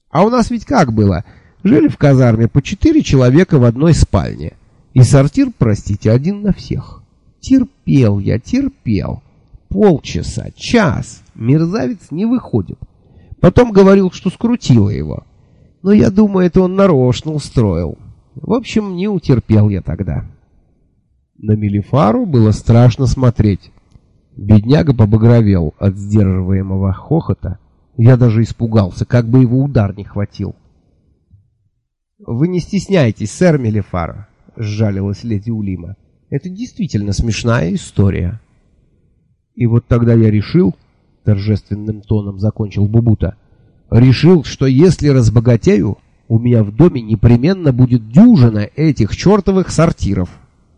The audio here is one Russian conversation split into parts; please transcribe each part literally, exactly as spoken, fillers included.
А у нас ведь как было? Жили в казарме по четыре человека в одной спальне. И сортир, простите, один на всех. Терпел я, терпел. Полчаса, час. Мерзавец не выходит. Потом говорил, что скрутило его. Но я думаю, это он нарочно устроил. В общем, не утерпел я тогда. На Мелифару было страшно смотреть. Бедняга побагровел от сдерживаемого хохота. Я даже испугался, как бы его удар не хватил. «Вы не стесняйтесь, сэр Мелифара», — сжалилась леди Улима. «Это действительно смешная история». И вот тогда я решил, — торжественным тоном закончил Бубута, — решил, что если разбогатею, у меня в доме непременно будет дюжина этих чертовых сортиров.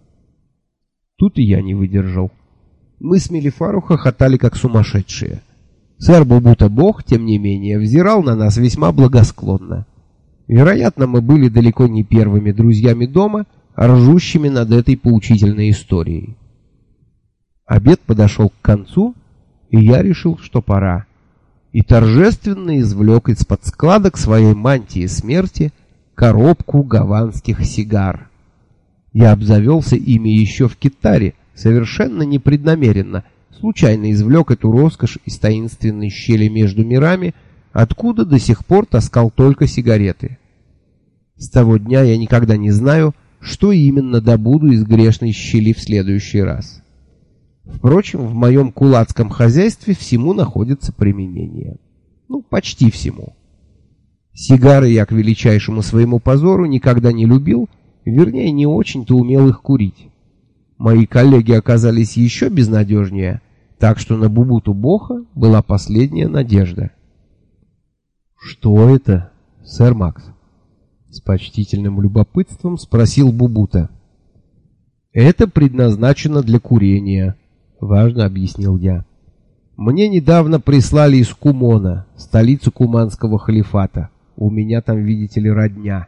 Тут и я не выдержал. Мы с Мелифару хохотали как сумасшедшие. Сэр Бубута Бог, тем не менее, взирал на нас весьма благосклонно. Вероятно, мы были далеко не первыми друзьями дома, ржущими над этой поучительной историей. Обед подошел к концу, и я решил, что пора, и торжественно извлек из-под складок своей мантии смерти коробку гаванских сигар. Я обзавелся ими еще в Китаре, совершенно непреднамеренно, случайно извлек эту роскошь из таинственной щели между мирами, откуда до сих пор таскал только сигареты. С того дня я никогда не знаю, что именно добуду из грешной щели в следующий раз. Впрочем, в моем кулацком хозяйстве всему находится применение. Ну, почти всему. Сигары я, к величайшему своему позору, никогда не любил, вернее, не очень-то умел их курить. Мои коллеги оказались еще безнадежнее, так что на Бубуту Боха была последняя надежда. «Что это, сэр Макс?» — с почтительным любопытством спросил Бубута. «Это предназначено для курения», — важно объяснил я. «Мне недавно прислали из Кумона, столицу Куманского халифата. У меня там, видите ли, родня».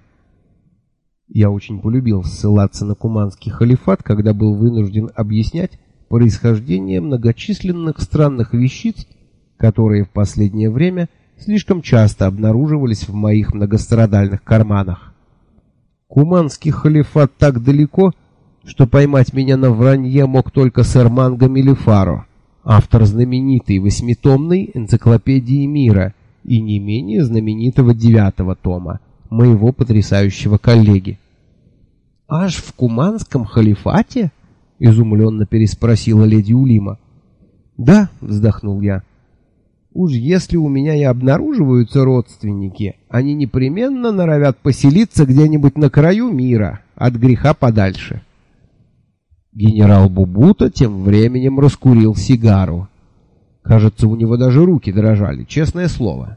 Я очень полюбил ссылаться на Куманский халифат, когда был вынужден объяснять происхождение многочисленных странных вещиц, которые в последнее время слишком часто обнаруживались в моих многострадальных карманах. Куманский халифат так далеко, что поймать меня на вранье мог только сэр Манго Мелифаро, автор знаменитой восьмитомной энциклопедии мира и не менее знаменитого девятого тома, моего потрясающего коллеги. «Аж в Куманском халифате?» — изумленно переспросила леди Улима. «Да», — вздохнул я. «Уж если у меня и обнаруживаются родственники, они непременно норовят поселиться где-нибудь на краю мира, от греха подальше». Генерал Бубута тем временем раскурил сигару. Кажется, у него даже руки дрожали, честное слово.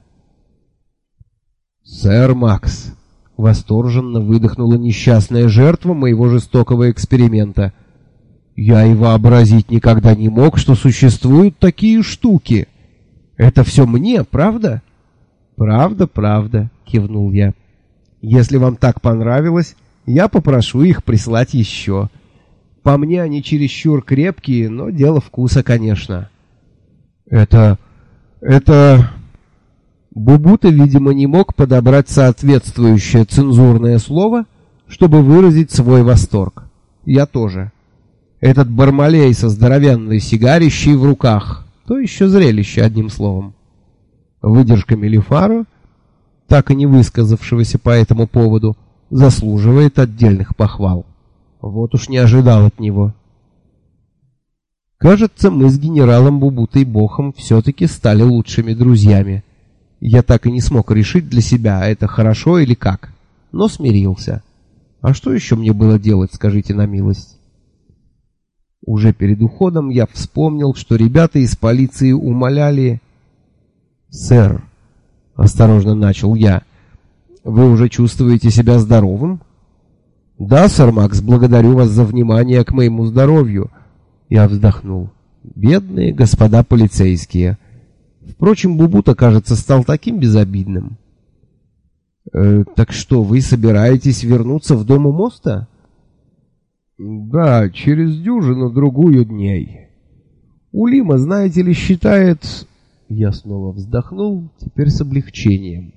«Сэр Макс», — восторженно выдохнула несчастная жертва моего жестокого эксперимента, — «я и вообразить никогда не мог, что существуют такие штуки. Это все мне, правда?» «Правда, правда», — кивнул я. «Если вам так понравилось, я попрошу их прислать еще. По мне они чересчур крепкие, но дело вкуса, конечно». «Это... это...» Бубута, видимо, не мог подобрать соответствующее цензурное слово, чтобы выразить свой восторг. Я тоже. Этот Бармалей со здоровенной сигарищей в руках, то еще зрелище, одним словом. Выдержка Мелифаро, так и не высказавшегося по этому поводу, заслуживает отдельных похвал. Вот уж не ожидал от него. Кажется, мы с генералом Бубутой Бохом все-таки стали лучшими друзьями. Я так и не смог решить для себя, это хорошо или как, но смирился. А что еще мне было делать, скажите на милость? Уже перед уходом я вспомнил, что ребята из полиции умоляли... «Сэр», — осторожно начал я, — «вы уже чувствуете себя здоровым?» «Да, сэр Макс, благодарю вас за внимание к моему здоровью». Я вздохнул. «Бедные господа полицейские». Впрочем, Бубута, кажется, стал таким безобидным. «Э, «Так что, вы собираетесь вернуться в дом у моста?» «Да, через дюжину-другую дней. Улима, знаете ли, считает...» Я снова вздохнул, теперь с облегчением.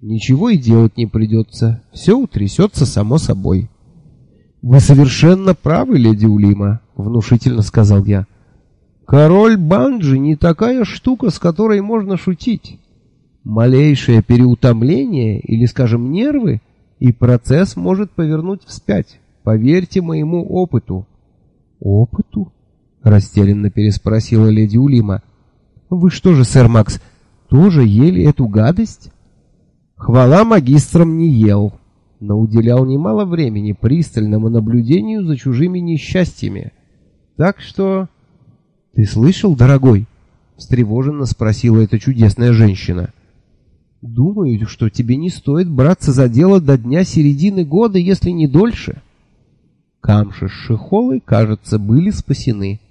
Ничего и делать не придется. Все утрясется само собой. «Вы совершенно правы, леди Улима», — внушительно сказал я. «Король Банджи не такая штука, с которой можно шутить. Малейшее переутомление или, скажем, нервы, и процесс может повернуть вспять. Поверьте моему опыту». «Опыту?» — растерянно переспросила леди Улима. «Вы что же, сэр Макс, тоже ели эту гадость?» «Хвала магистрам, не ел, но уделял немало времени пристальному наблюдению за чужими несчастьями. Так что...» «Ты слышал, дорогой?» — встревоженно спросила эта чудесная женщина. «Думаю, что тебе не стоит браться за дело до дня середины года, если не дольше». Камши с Шихолой, кажется, были спасены.